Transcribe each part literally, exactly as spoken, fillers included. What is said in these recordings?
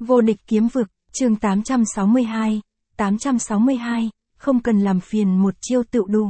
Vô địch kiếm vực, chương tám trăm sáu mươi hai, tám trăm sáu mươi hai, không cần làm phiền một chiêu tự đủ.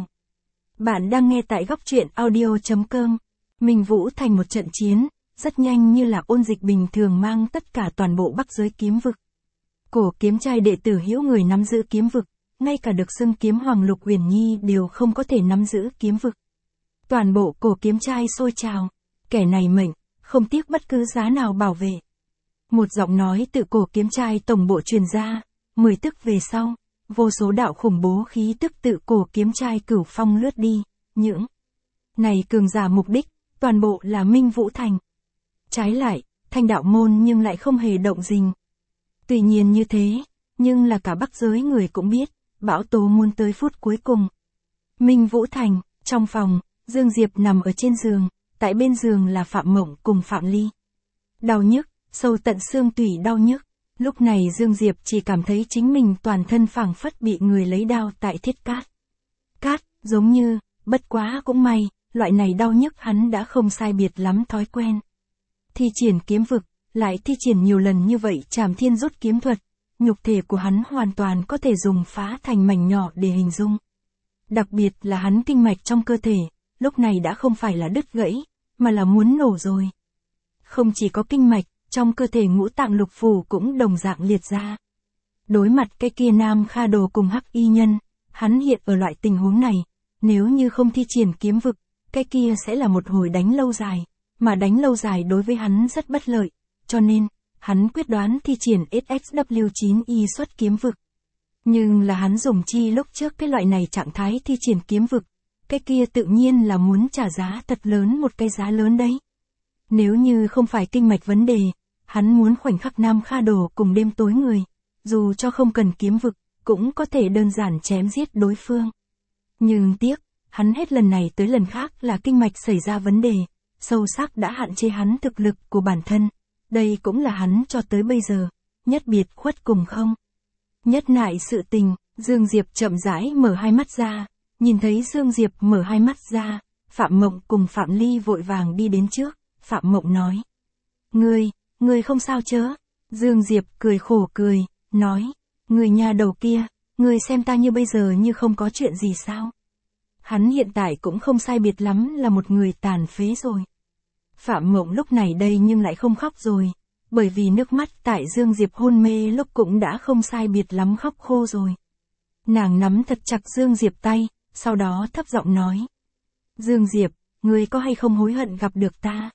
Bạn đang nghe tại góc truyện audio chấm com. Minh Vũ thành một trận chiến, rất nhanh như là ôn dịch bình thường mang tất cả toàn bộ Bắc giới kiếm vực. Cổ kiếm trai đệ tử hữu người nắm giữ kiếm vực, ngay cả được xưng kiếm hoàng Lục Uyển Nhi đều không có thể nắm giữ kiếm vực. Toàn bộ cổ kiếm trai sôi trào, kẻ này mệnh, không tiếc bất cứ giá nào bảo vệ. Một giọng nói từ cổ kiếm trai tổng bộ truyền ra, mười tức về sau, vô số đạo khủng bố khí tức tự cổ kiếm trai cửu phong lướt đi, những này cường giả mục đích, toàn bộ là Minh Vũ thành. Trái lại, Thanh đạo môn nhưng lại không hề động dình. Tuy nhiên như thế, nhưng là cả Bắc giới người cũng biết, bão tố muốn tới phút cuối cùng. Minh Vũ thành, trong phòng, Dương Diệp nằm ở trên giường, tại bên giường là Phạm Mộng cùng Phạm Ly. Đau nhức, sâu tận xương tủy đau nhức. Lúc này Dương Diệp chỉ cảm thấy chính mình toàn thân phảng phất bị người lấy đao tại thiết cát. Cát, giống như, bất quá cũng may, loại này đau nhức hắn đã không sai biệt lắm thói quen. Thi triển kiếm vực, lại thi triển nhiều lần như vậy Trảm Thiên rút kiếm thuật, nhục thể của hắn hoàn toàn có thể dùng phá thành mảnh nhỏ để hình dung. Đặc biệt là hắn kinh mạch trong cơ thể, lúc này đã không phải là đứt gãy, mà là muốn nổ rồi. Không chỉ có kinh mạch, trong cơ thể ngũ tạng lục phủ cũng đồng dạng liệt ra. Đối mặt cái kia Nam Kha Đồ cùng Hắc Y Nhân, hắn hiện ở loại tình huống này, nếu như không thi triển kiếm vực, cái kia sẽ là một hồi đánh lâu dài, mà đánh lâu dài đối với hắn rất bất lợi, cho nên, hắn quyết đoán thi triển S X W chín Y xuất kiếm vực. Nhưng là hắn dùng chi lúc trước cái loại này trạng thái thi triển kiếm vực, cái kia tự nhiên là muốn trả giá thật lớn một cái giá lớn đấy. Nếu như không phải kinh mạch vấn đề, hắn muốn khoảnh khắc Nam Kha Đồ cùng đêm tối người, dù cho không cần kiếm vực, cũng có thể đơn giản chém giết đối phương. Nhưng tiếc, hắn hết lần này tới lần khác là kinh mạch xảy ra vấn đề, sâu sắc đã hạn chế hắn thực lực của bản thân. Đây cũng là hắn cho tới bây giờ, nhất biệt khuất cùng không. Nhất nại sự tình, Dương Diệp chậm rãi mở hai mắt ra, nhìn thấy Dương Diệp mở hai mắt ra, Phạm Mộng cùng Phạm Ly vội vàng đi đến trước, Phạm Mộng nói. Ngươi, ngươi không sao chớ? Dương Diệp cười khổ cười, nói, người nhà đầu kia, ngươi xem ta như bây giờ như không có chuyện gì sao? Hắn hiện tại cũng không sai biệt lắm là một người tàn phế rồi. Phạm Mộng lúc này đây nhưng lại không khóc rồi, bởi vì nước mắt tại Dương Diệp hôn mê lúc cũng đã không sai biệt lắm khóc khô rồi. Nàng nắm thật chặt Dương Diệp tay, sau đó thấp giọng nói. Dương Diệp, ngươi có hay không hối hận gặp được ta?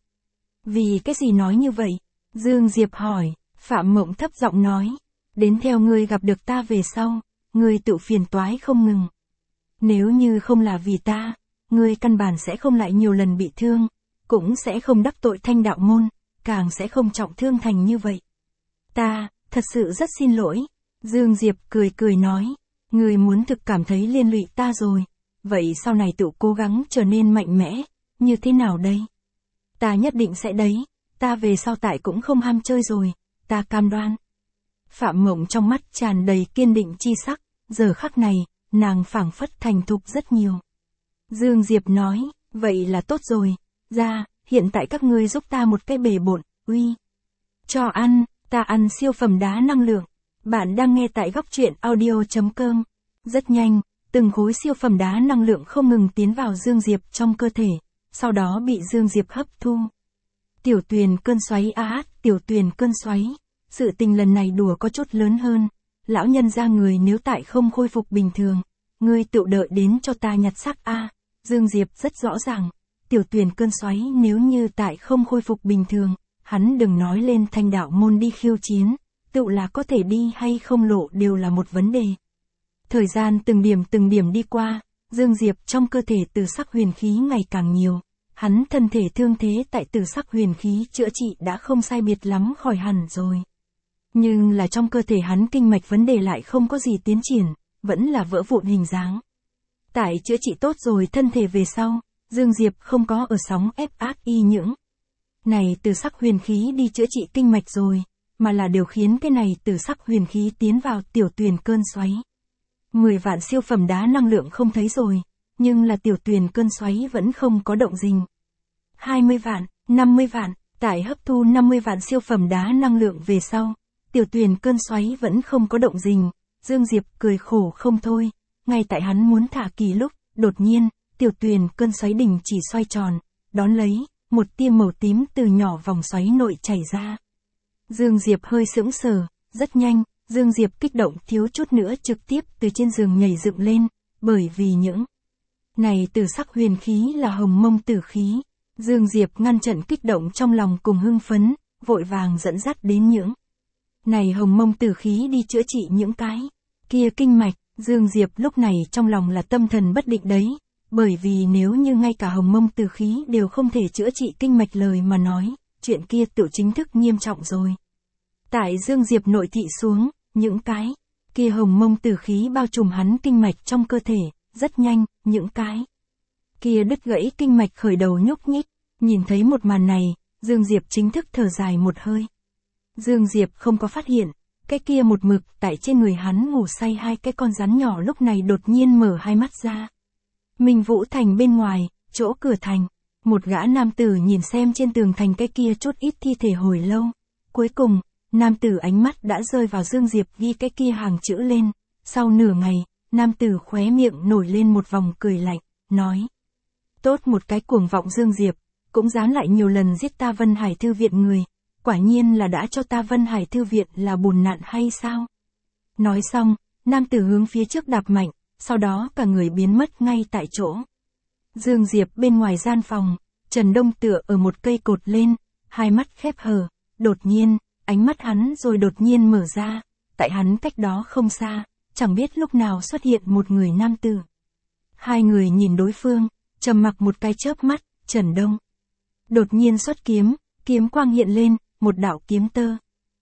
Vì cái gì nói như vậy? Dương Diệp hỏi, Phạm Mộng thấp giọng nói. Đến theo ngươi gặp được ta về sau, ngươi tự phiền toái không ngừng. Nếu như không là vì ta, ngươi căn bản sẽ không lại nhiều lần bị thương, cũng sẽ không đắc tội Thanh đạo môn, càng sẽ không trọng thương thành như vậy. Ta, thật sự rất xin lỗi. Dương Diệp cười cười nói, ngươi muốn thực cảm thấy liên lụy ta rồi, vậy sau này tự cố gắng trở nên mạnh mẽ, như thế nào đây? Ta nhất định sẽ đấy, ta về sau tại cũng không ham chơi rồi, ta cam đoan. Phạm Mộng trong mắt tràn đầy kiên định chi sắc, giờ khắc này, nàng phảng phất thành thục rất nhiều. Dương Diệp nói, vậy là tốt rồi, ra, hiện tại các ngươi giúp ta một cái bề bộn, uy. Cho ăn, ta ăn siêu phẩm đá năng lượng. Bạn đang nghe tại góc truyện audio chấm com. Rất nhanh, từng khối siêu phẩm đá năng lượng không ngừng tiến vào Dương Diệp trong cơ thể, sau đó bị Dương Diệp hấp thu. Tiểu Tuyền cơn xoáy á à, tiểu Tuyền cơn xoáy. Sự tình lần này đùa có chút lớn hơn. Lão nhân ra người nếu tại không khôi phục bình thường, ngươi tự đợi đến cho ta nhặt xác a. À, Dương Diệp rất rõ ràng. Tiểu Tuyền cơn xoáy nếu như tại không khôi phục bình thường, hắn đừng nói lên Thanh đạo môn đi khiêu chiến, tự là có thể đi hay không lộ đều là một vấn đề. Thời gian từng điểm từng điểm đi qua, Dương Diệp trong cơ thể tử sắc huyền khí ngày càng nhiều, hắn thân thể thương thế tại tử sắc huyền khí chữa trị đã không sai biệt lắm khỏi hẳn rồi. Nhưng là trong cơ thể hắn kinh mạch vấn đề lại không có gì tiến triển, vẫn là vỡ vụn hình dáng. Tại chữa trị tốt rồi thân thể về sau, Dương Diệp không có ở sóng ép ác y những này từ sắc huyền khí đi chữa trị kinh mạch rồi, mà là điều khiến cái này từ sắc huyền khí tiến vào tiểu Tuyền cơn xoáy. mười vạn siêu phẩm đá năng lượng không thấy rồi, nhưng là tiểu Tuyền cơn xoáy vẫn không có động dình. hai mươi vạn, năm mươi vạn, tại hấp thu năm mươi vạn siêu phẩm đá năng lượng về sau, Tiểu Tuyền cơn xoáy vẫn không có động静, Dương Diệp cười khổ không thôi, ngay tại hắn muốn thả kỳ lúc, đột nhiên, Tiểu Tuyền cơn xoáy đình chỉ xoay tròn, đón lấy, một tia màu tím từ nhỏ vòng xoáy nội chảy ra. Dương Diệp hơi sững sờ, rất nhanh, Dương Diệp kích động thiếu chút nữa trực tiếp từ trên giường nhảy dựng lên, bởi vì những này tử sắc huyền khí là hồng mông tử khí. Dương Diệp ngăn chặn kích động trong lòng cùng hưng phấn, vội vàng dẫn dắt đến những này hồng mông tử khí đi chữa trị những cái kia kinh mạch. Dương Diệp lúc này trong lòng là tâm thần bất định đấy, bởi vì nếu như ngay cả hồng mông tử khí đều không thể chữa trị kinh mạch lời mà nói, chuyện kia tự chính thức nghiêm trọng rồi. Tại Dương Diệp nội thị xuống, những cái kia hồng mông tử khí bao trùm hắn kinh mạch trong cơ thể, rất nhanh, những cái kia đứt gãy kinh mạch khởi đầu nhúc nhích. Nhìn thấy một màn này, Dương Diệp chính thức thở dài một hơi. Dương Diệp không có phát hiện, cái kia một mực tại trên người hắn ngủ say hai cái con rắn nhỏ lúc này đột nhiên mở hai mắt ra. Minh Vũ Thành bên ngoài, chỗ cửa thành, một gã nam tử nhìn xem trên tường thành cái kia chút ít thi thể hồi lâu. Cuối cùng, nam tử ánh mắt đã rơi vào Dương Diệp ghi cái kia hàng chữ lên. Sau nửa ngày, nam tử khóe miệng nổi lên một vòng cười lạnh, nói: tốt một cái cuồng vọng Dương Diệp, cũng dám lại nhiều lần giết ta Vân Hải Thư viện người, quả nhiên là đã cho ta Vân Hải Thư viện là bùn nạn hay sao? Nói xong, nam tử hướng phía trước đạp mạnh, sau đó cả người biến mất ngay tại chỗ. Dương Diệp bên ngoài gian phòng, Trần Đông tựa ở một cây cột lên, hai mắt khép hờ, đột nhiên, ánh mắt hắn rồi đột nhiên mở ra, tại hắn cách đó không xa, chẳng biết lúc nào xuất hiện một người nam tử. Hai người nhìn đối phương, trầm mặc một cái chớp mắt, Trần Đông đột nhiên xuất kiếm, kiếm quang hiện lên, một đạo kiếm tơ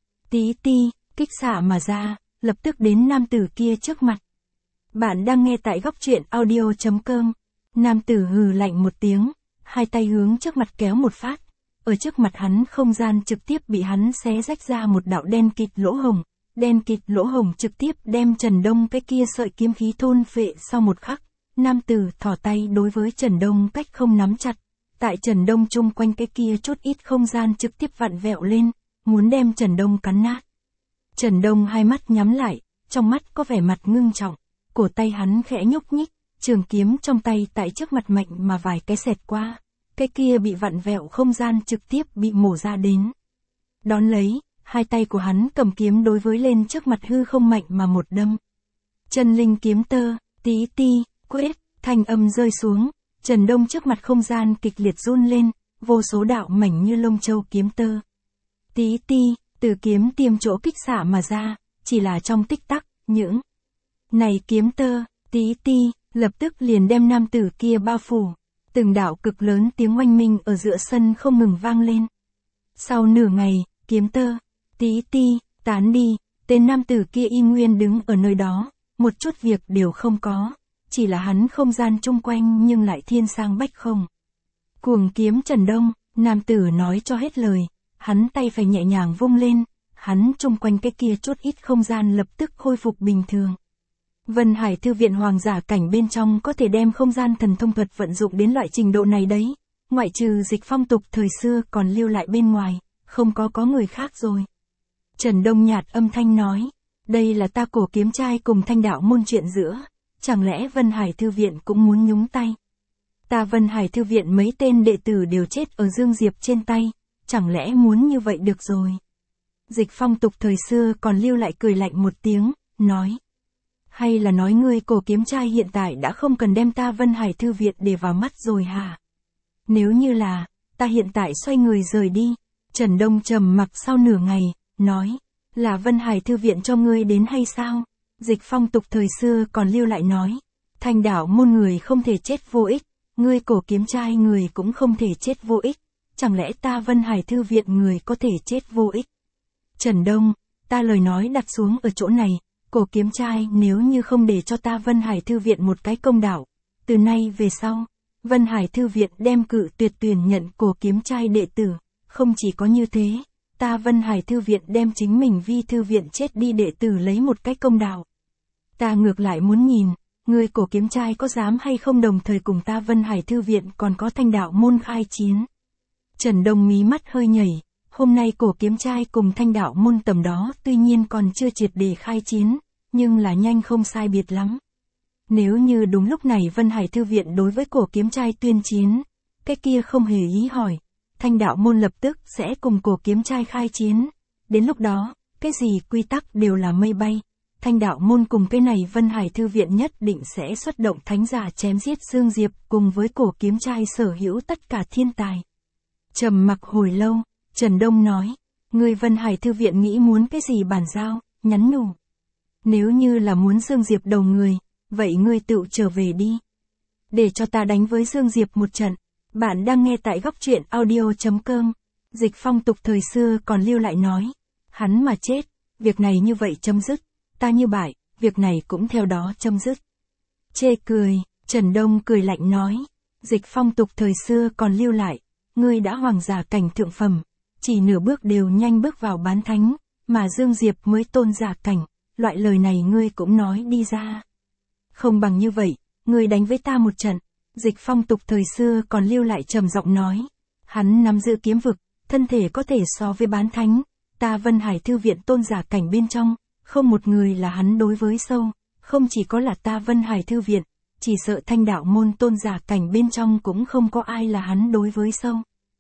tí ti, kích xạ mà ra, lập tức đến nam tử kia trước mặt. Bạn đang nghe tại góc truyện audio chấm com. Nam tử hừ lạnh một tiếng, hai tay hướng trước mặt kéo một phát, ở trước mặt hắn không gian trực tiếp bị hắn xé rách ra một đạo đen kịt lỗ hổng, đen kịt lỗ hổng trực tiếp đem Trần Đông cái kia sợi kiếm khí thôn phệ. Sau một khắc, nam tử thò tay đối với Trần Đông cách không nắm chặt, tại Trần Đông chung quanh cái kia chút ít không gian trực tiếp vặn vẹo lên, muốn đem Trần Đông cắn nát. Trần Đông hai mắt nhắm lại, trong mắt có vẻ mặt ngưng trọng, cổ tay hắn khẽ nhúc nhích, trường kiếm trong tay tại trước mặt mạnh mà vài cái xẹt qua, cái kia bị vặn vẹo không gian trực tiếp bị mổ ra đến. Đón lấy, hai tay của hắn cầm kiếm đối với lên trước mặt hư không mạnh mà một đâm. Chân linh kiếm tơ, tí ti, quyết, thanh âm rơi xuống, Trần Đông trước mặt không gian kịch liệt run lên, vô số đạo mảnh như lông châu kiếm tơ tí ti, từ kiếm tiêm chỗ kích xạ mà ra, chỉ là trong tích tắc, những này kiếm tơ tí ti, lập tức liền đem nam tử kia bao phủ. Từng đạo cực lớn tiếng oanh minh ở giữa sân không ngừng vang lên. Sau nửa ngày, kiếm tơ tí ti tán đi, tên nam tử kia y nguyên đứng ở nơi đó, một chút việc đều không có, chỉ là hắn không gian chung quanh nhưng lại thiên sang bách không. Cuồng kiếm Trần Đông, nam tử nói cho hết lời, hắn tay phải nhẹ nhàng vung lên, hắn chung quanh cái kia chút ít không gian lập tức khôi phục bình thường. Vân Hải Thư viện hoàng giả cảnh bên trong có thể đem không gian thần thông thuật vận dụng đến loại trình độ này đấy, ngoại trừ Dịch Phong tục thời xưa còn lưu lại bên ngoài, không có có người khác rồi. Trần Đông nhạt âm thanh nói, đây là ta cổ kiếm trai cùng thanh đạo môn chuyện giữa, chẳng lẽ Vân Hải Thư viện cũng muốn nhúng tay? Ta Vân Hải Thư viện mấy tên đệ tử đều chết ở Dương Diệp trên tay, chẳng lẽ muốn như vậy được rồi? Dịch Phong tục thời xưa còn lưu lại cười lạnh một tiếng, nói, hay là nói ngươi cổ kiếm trai hiện tại đã không cần đem ta Vân Hải Thư viện để vào mắt rồi hả? Nếu như là, ta hiện tại xoay người rời đi. Trần Đông trầm mặc sau nửa ngày, nói, là Vân Hải Thư viện cho ngươi đến hay sao? Dịch Phong tục thời xưa còn lưu lại nói, thanh đạo môn người không thể chết vô ích, ngươi cổ kiếm trai người cũng không thể chết vô ích, chẳng lẽ ta Vân Hải Thư viện người có thể chết vô ích? Trần Đông, ta lời nói đặt xuống ở chỗ này, cổ kiếm trai nếu như không để cho ta Vân Hải Thư viện một cái công đạo, từ nay về sau, Vân Hải Thư viện đem cự tuyệt tuyển nhận cổ kiếm trai đệ tử, không chỉ có như thế, ta Vân Hải Thư viện đem chính mình vi thư viện chết đi đệ tử lấy một cái công đạo. Ta ngược lại muốn nhìn, ngươi cổ kiếm trai có dám hay không đồng thời cùng ta Vân Hải Thư viện còn có thanh đạo môn khai chiến. Trần Đông mí mắt hơi nhảy, Hôm nay cổ kiếm trai cùng Thanh đạo môn tầm đó tuy nhiên còn chưa triệt để khai chiến, nhưng là nhanh không sai biệt lắm. Nếu như đúng lúc này Vân Hải Thư viện đối với cổ kiếm trai tuyên chiến, cái kia không hề ý hỏi, Thanh đạo môn lập tức sẽ cùng cổ kiếm trai khai chiến. Đến lúc đó, cái gì quy tắc đều là mây bay. Thanh đạo môn cùng cái này Vân Hải Thư viện nhất định sẽ xuất động thánh giả chém giết Dương Diệp cùng với cổ kiếm trai sở hữu tất cả thiên tài. Trầm mặc hồi lâu, Trần Đông nói, người Vân Hải Thư viện nghĩ muốn cái gì bàn giao, nhắn nhủ. Nếu như là muốn Dương Diệp đầu người, vậy ngươi tự trở về đi. Để cho ta đánh với Dương Diệp một trận. Bạn đang nghe tại góc truyện audio chấm com. Dịch phong tục thời xưa còn lưu lại nói. Hắn mà chết, việc này như vậy chấm dứt. Ta như bại, việc này cũng theo đó chấm dứt. Chê cười, Trần Đông cười lạnh nói. Dịch phong tục thời xưa còn lưu lại. Ngươi đã hoàng giả cảnh thượng phẩm. Chỉ nửa bước đều nhanh bước vào bán thánh. Mà Dương Diệp mới tôn giả cảnh. Loại lời này ngươi cũng nói đi ra. Không bằng như vậy, ngươi đánh với ta một trận. Dịch phong tục thời xưa còn lưu lại trầm giọng nói. Hắn nắm giữ kiếm vực, thân thể có thể so với bán thánh. Ta Vân Hải Thư viện tôn giả cảnh bên trong, không một người là hắn đối với sâu. Không chỉ có là ta Vân Hải Thư viện, chỉ sợ Thanh đạo môn tôn giả cảnh bên trong cũng không có ai là hắn đối với sâu.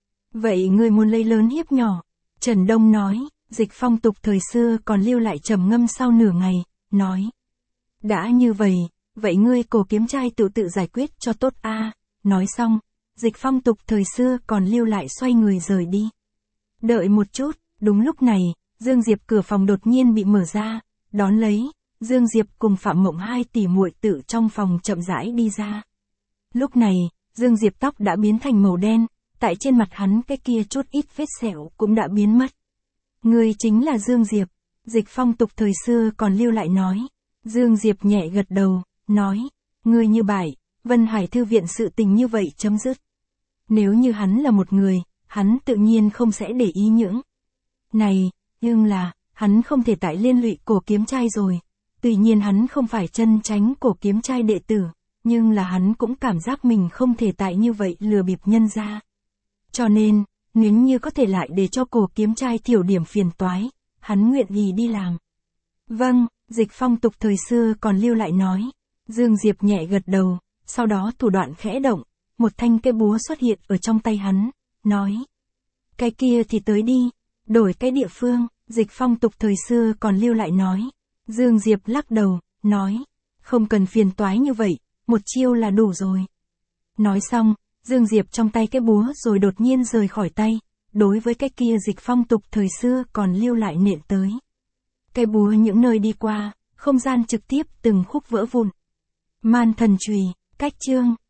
Vậy ngươi muốn lấy lớn hiếp nhỏ? Trần Đông nói. Dịch phong tục thời xưa còn lưu lại trầm ngâm sau nửa ngày, nói. Đã như vậy, vậy ngươi cổ kiếm trai tự tự giải quyết cho tốt a. Nói xong, dịch phong tục thời xưa còn lưu lại xoay người rời đi. Đợi một chút, đúng lúc này, Dương Diệp cửa phòng đột nhiên bị mở ra, đón lấy, Dương Diệp cùng Phạm Mộng hai tỷ muội tự trong phòng chậm rãi đi ra. Lúc này, Dương Diệp tóc đã biến thành màu đen, tại trên mặt hắn cái kia chút ít vết sẹo cũng đã biến mất. Ngươi chính là Dương Diệp, dịch phong tục thời xưa còn lưu lại nói. Dương Diệp nhẹ gật đầu, nói, ngươi như bại, Vân Hải Thư viện sự tình như vậy chấm dứt. Nếu như hắn là một người, hắn tự nhiên không sẽ để ý những này, nhưng là, hắn không thể tại liên lụy cổ kiếm trai rồi. Tuy nhiên hắn không phải chân tránh cổ kiếm trai đệ tử, nhưng là hắn cũng cảm giác mình không thể tại như vậy lừa bịp nhân ra. Cho nên, nếu như có thể lại để cho cổ kiếm trai thiểu điểm phiền toái, hắn nguyện ý đi làm. Vâng, dịch phong tục thời xưa còn lưu lại nói. Dương Diệp nhẹ gật đầu, sau đó thủ đoạn khẽ động, một thanh cây búa xuất hiện ở trong tay hắn, nói. Cái kia thì tới đi, đổi cái địa phương, dịch phong tục thời xưa còn lưu lại nói. Dương Diệp lắc đầu, nói. Không cần phiền toái như vậy, một chiêu là đủ rồi. Nói xong, Dương Diệp trong tay cái búa rồi đột nhiên rời khỏi tay, đối với cái kia dịch phong tục thời xưa còn lưu lại nện tới. Cái búa những nơi đi qua, không gian trực tiếp từng khúc vỡ vụn. Man thần chùy, cách chương.